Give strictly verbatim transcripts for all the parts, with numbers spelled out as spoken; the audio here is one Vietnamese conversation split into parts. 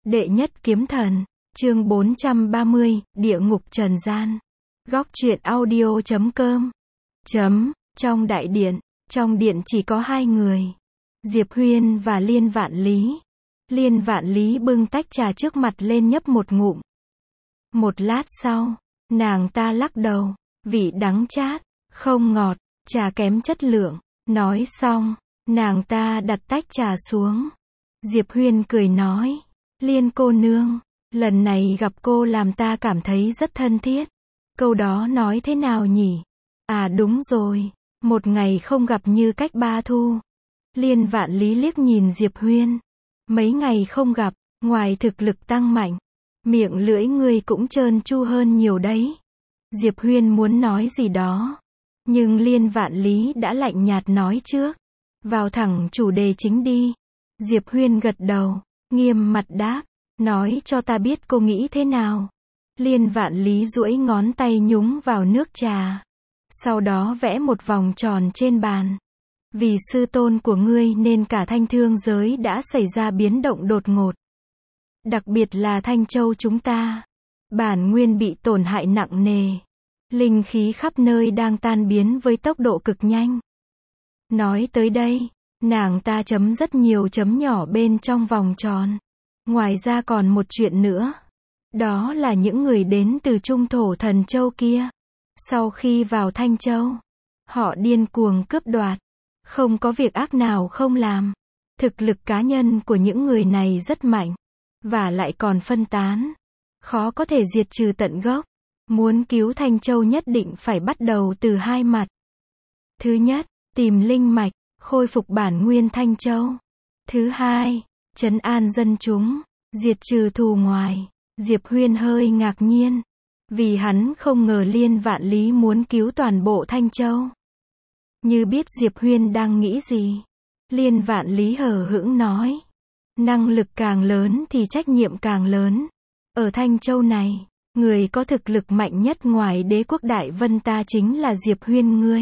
Đệ nhất kiếm thần, chương bốn trăm ba mươi, địa ngục trần gian. Góc truyện audio chấm com. Chấm, trong đại điện, trong điện chỉ có hai người. Diệp Huyên và Liên Vạn Lý. Liên Vạn Lý bưng tách trà trước mặt lên nhấp một ngụm. Một lát sau, nàng ta lắc đầu, vị đắng chát, không ngọt, trà kém chất lượng. Nói xong, nàng ta đặt tách trà xuống. Diệp Huyên cười nói, Liên cô nương, lần này gặp cô làm ta cảm thấy rất thân thiết. Câu đó nói thế nào nhỉ? À đúng rồi, một ngày không gặp như cách ba thu. Liên Vạn Lý liếc nhìn Diệp Huyên. Mấy ngày không gặp, ngoài thực lực tăng mạnh, miệng lưỡi ngươi cũng trơn tru hơn nhiều đấy. Diệp Huyên muốn nói gì đó, nhưng Liên Vạn Lý đã lạnh nhạt nói trước. Vào thẳng chủ đề chính đi. Diệp Huyên gật đầu, nghiêm mặt đáp, nói cho ta biết cô nghĩ thế nào. Liên Vạn Lý duỗi ngón tay nhúng vào nước trà, sau đó vẽ một vòng tròn trên bàn. Vì sư tôn của ngươi nên cả Thanh Thương giới đã xảy ra biến động đột ngột. Đặc biệt là Thanh Châu chúng ta, bản nguyên bị tổn hại nặng nề. Linh khí khắp nơi đang tan biến với tốc độ cực nhanh. Nói tới đây, nàng ta chấm rất nhiều chấm nhỏ bên trong vòng tròn. Ngoài ra còn một chuyện nữa. Đó là những người đến từ Trung Thổ Thần Châu kia. Sau khi vào Thanh Châu, họ điên cuồng cướp đoạt. Không có việc ác nào không làm. Thực lực cá nhân của những người này rất mạnh. Và lại còn phân tán. Khó có thể diệt trừ tận gốc. Muốn cứu Thanh Châu nhất định phải bắt đầu từ hai mặt. Thứ nhất, tìm linh mạch, khôi phục bản nguyên Thanh Châu. Thứ hai, trấn an dân chúng, diệt trừ thù ngoài. Diệp Huyên hơi ngạc nhiên, vì hắn không ngờ Liên Vạn Lý muốn cứu toàn bộ Thanh Châu. Như biết Diệp Huyên đang nghĩ gì, Liên Vạn Lý hờ hững nói, năng lực càng lớn thì trách nhiệm càng lớn. Ở Thanh Châu này, người có thực lực mạnh nhất ngoài Đế quốc Đại Vân ta chính là Diệp Huyên ngươi.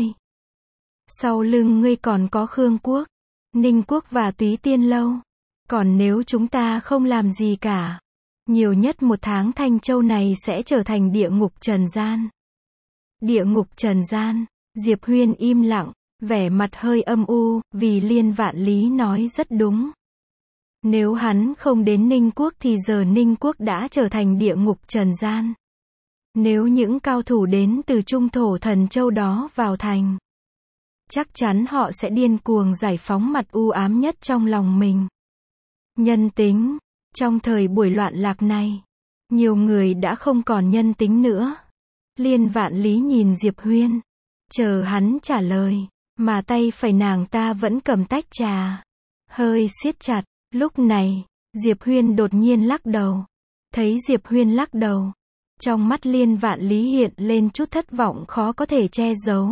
Sau lưng ngươi còn có Khương Quốc, Ninh Quốc và Túy Tiên Lâu. Còn nếu chúng ta không làm gì cả, nhiều nhất một tháng Thanh Châu này sẽ trở thành địa ngục trần gian. Địa ngục trần gian, Diệp Huyên im lặng, vẻ mặt hơi âm u, vì Liên Vạn Lý nói rất đúng. Nếu hắn không đến Ninh Quốc thì giờ Ninh Quốc đã trở thành địa ngục trần gian. Nếu những cao thủ đến từ Trung Thổ Thần Châu đó vào thành, chắc chắn họ sẽ điên cuồng giải phóng mặt u ám nhất trong lòng mình. Nhân tính. Trong thời buổi loạn lạc này, nhiều người đã không còn nhân tính nữa. Liên Vạn Lý nhìn Diệp Huyên, chờ hắn trả lời, mà tay phải nàng ta vẫn cầm tách trà, hơi siết chặt. Lúc này, Diệp Huyên đột nhiên lắc đầu. Thấy Diệp Huyên lắc đầu, trong mắt Liên Vạn Lý hiện lên chút thất vọng khó có thể che giấu.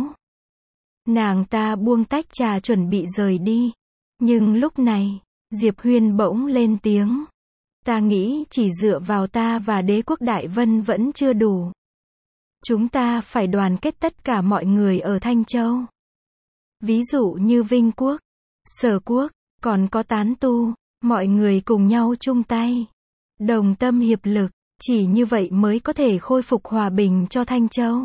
Nàng ta buông tách trà chuẩn bị rời đi. Nhưng lúc này, Diệp Huyên bỗng lên tiếng. Ta nghĩ chỉ dựa vào ta và Đế quốc Đại Vân vẫn chưa đủ. Chúng ta phải đoàn kết tất cả mọi người ở Thanh Châu. Ví dụ như Vinh Quốc, Sở Quốc, còn có Tán Tu, mọi người cùng nhau chung tay, đồng tâm hiệp lực, chỉ như vậy mới có thể khôi phục hòa bình cho Thanh Châu.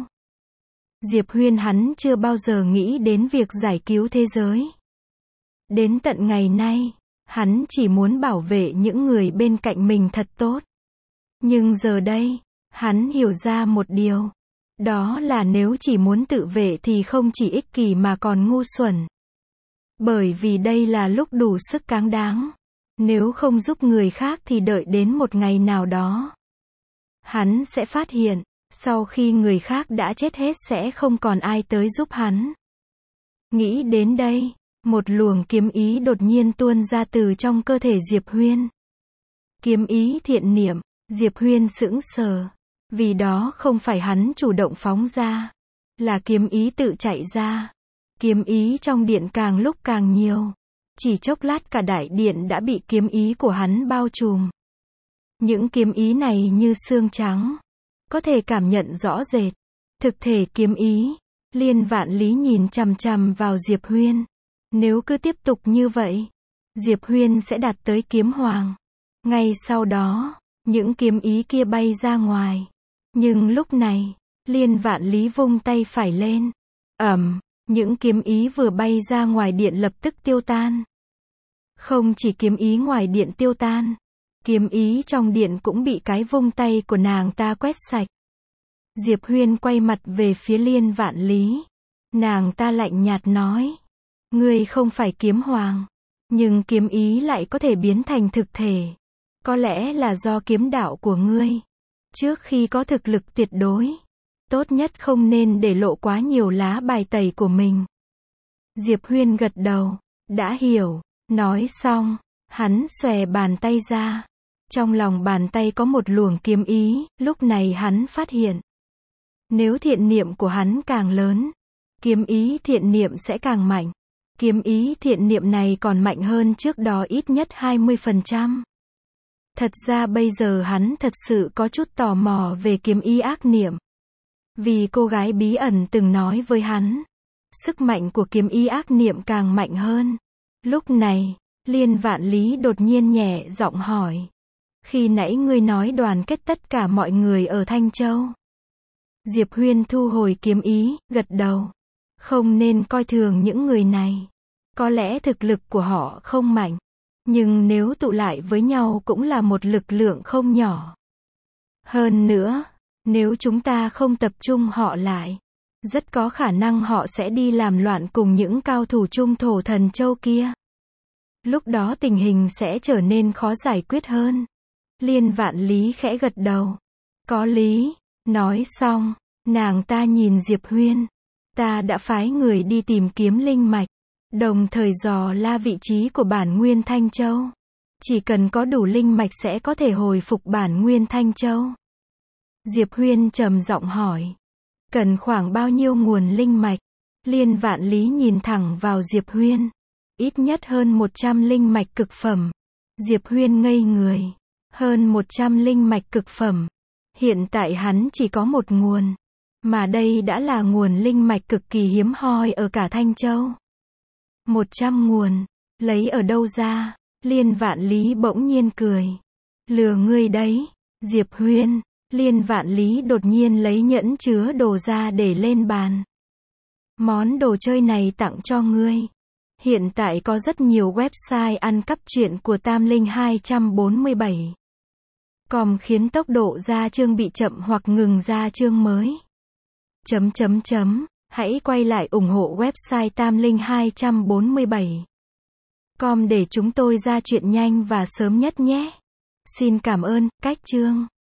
Diệp Huyên hắn chưa bao giờ nghĩ đến việc giải cứu thế giới. Đến tận ngày nay, hắn chỉ muốn bảo vệ những người bên cạnh mình thật tốt. Nhưng giờ đây, hắn hiểu ra một điều. Đó là nếu chỉ muốn tự vệ thì không chỉ ích kỷ mà còn ngu xuẩn. Bởi vì đây là lúc đủ sức cáng đáng. Nếu không giúp người khác thì đợi đến một ngày nào đó, hắn sẽ phát hiện, sau khi người khác đã chết hết sẽ không còn ai tới giúp hắn. Nghĩ đến đây, một luồng kiếm ý đột nhiên tuôn ra từ trong cơ thể Diệp Huyên. Kiếm ý thiện niệm. Diệp Huyên sững sờ, vì đó không phải hắn chủ động phóng ra, là kiếm ý tự chạy ra. Kiếm ý trong điện càng lúc càng nhiều. Chỉ chốc lát cả đại điện đã bị kiếm ý của hắn bao trùm. Những kiếm ý này như xương trắng, có thể cảm nhận rõ rệt. Thực thể kiếm ý. Liên Vạn Lý nhìn chằm chằm vào Diệp Huyên. Nếu cứ tiếp tục như vậy, Diệp Huyên sẽ đạt tới kiếm hoàng. Ngay sau đó, những kiếm ý kia bay ra ngoài. Nhưng lúc này, Liên Vạn Lý vung tay phải lên. Ầm, những kiếm ý vừa bay ra ngoài điện lập tức tiêu tan. Không chỉ kiếm ý ngoài điện tiêu tan, kiếm ý trong điện cũng bị cái vung tay của nàng ta quét sạch. Diệp Huyên quay mặt về phía Liên Vạn Lý. Nàng ta lạnh nhạt nói. Ngươi không phải kiếm hoàng, nhưng kiếm ý lại có thể biến thành thực thể. Có lẽ là do kiếm đạo của ngươi. Trước khi có thực lực tuyệt đối, tốt nhất không nên để lộ quá nhiều lá bài tẩy của mình. Diệp Huyên gật đầu, đã hiểu. Nói xong, hắn xòe bàn tay ra. Trong lòng bàn tay có một luồng kiếm ý, lúc này hắn phát hiện. Nếu thiện niệm của hắn càng lớn, kiếm ý thiện niệm sẽ càng mạnh. Kiếm ý thiện niệm này còn mạnh hơn trước đó ít nhất hai mươi phần trăm. Thật ra bây giờ hắn thật sự có chút tò mò về kiếm ý ác niệm. Vì cô gái bí ẩn từng nói với hắn, sức mạnh của kiếm ý ác niệm càng mạnh hơn. Lúc này, Liên Vạn Lý đột nhiên nhẹ giọng hỏi. Khi nãy ngươi nói đoàn kết tất cả mọi người ở Thanh Châu. Diệp Huyên thu hồi kiếm ý, gật đầu. Không nên coi thường những người này. Có lẽ thực lực của họ không mạnh, nhưng nếu tụ lại với nhau cũng là một lực lượng không nhỏ. Hơn nữa, nếu chúng ta không tập trung họ lại, rất có khả năng họ sẽ đi làm loạn cùng những cao thủ Trung Thổ Thần Châu kia. Lúc đó tình hình sẽ trở nên khó giải quyết hơn. Liên Vạn Lý khẽ gật đầu. Có lý. Nói xong, nàng ta nhìn Diệp Huyên. Ta đã phái người đi tìm kiếm linh mạch, đồng thời dò la vị trí của bản nguyên Thanh Châu. Chỉ cần có đủ linh mạch sẽ có thể hồi phục bản nguyên Thanh Châu. Diệp Huyên trầm giọng hỏi. Cần khoảng bao nhiêu nguồn linh mạch? Liên Vạn Lý nhìn thẳng vào Diệp Huyên. Ít nhất hơn một trăm linh mạch cực phẩm. Diệp Huyên ngây người. Hơn một trăm linh mạch cực phẩm. Hiện tại hắn chỉ có một nguồn. Mà đây đã là nguồn linh mạch cực kỳ hiếm hoi ở cả Thanh Châu. Một trăm nguồn. Lấy ở đâu ra? Liên Vạn Lý bỗng nhiên cười. Lừa ngươi đấy. Diệp Huyên. Liên Vạn Lý đột nhiên lấy nhẫn chứa đồ ra để lên bàn. Món đồ chơi này tặng cho ngươi. Hiện tại có rất nhiều website ăn cắp truyện của Tam Linh hai bốn bảy. Com khiến tốc độ ra chương bị chậm hoặc ngừng ra chương mới. Chấm chấm chấm. Hãy quay lại ủng hộ website Tam Linh hai bốn bảy. Com để chúng tôi ra chuyện nhanh và sớm nhất nhé. Xin cảm ơn, cách chương.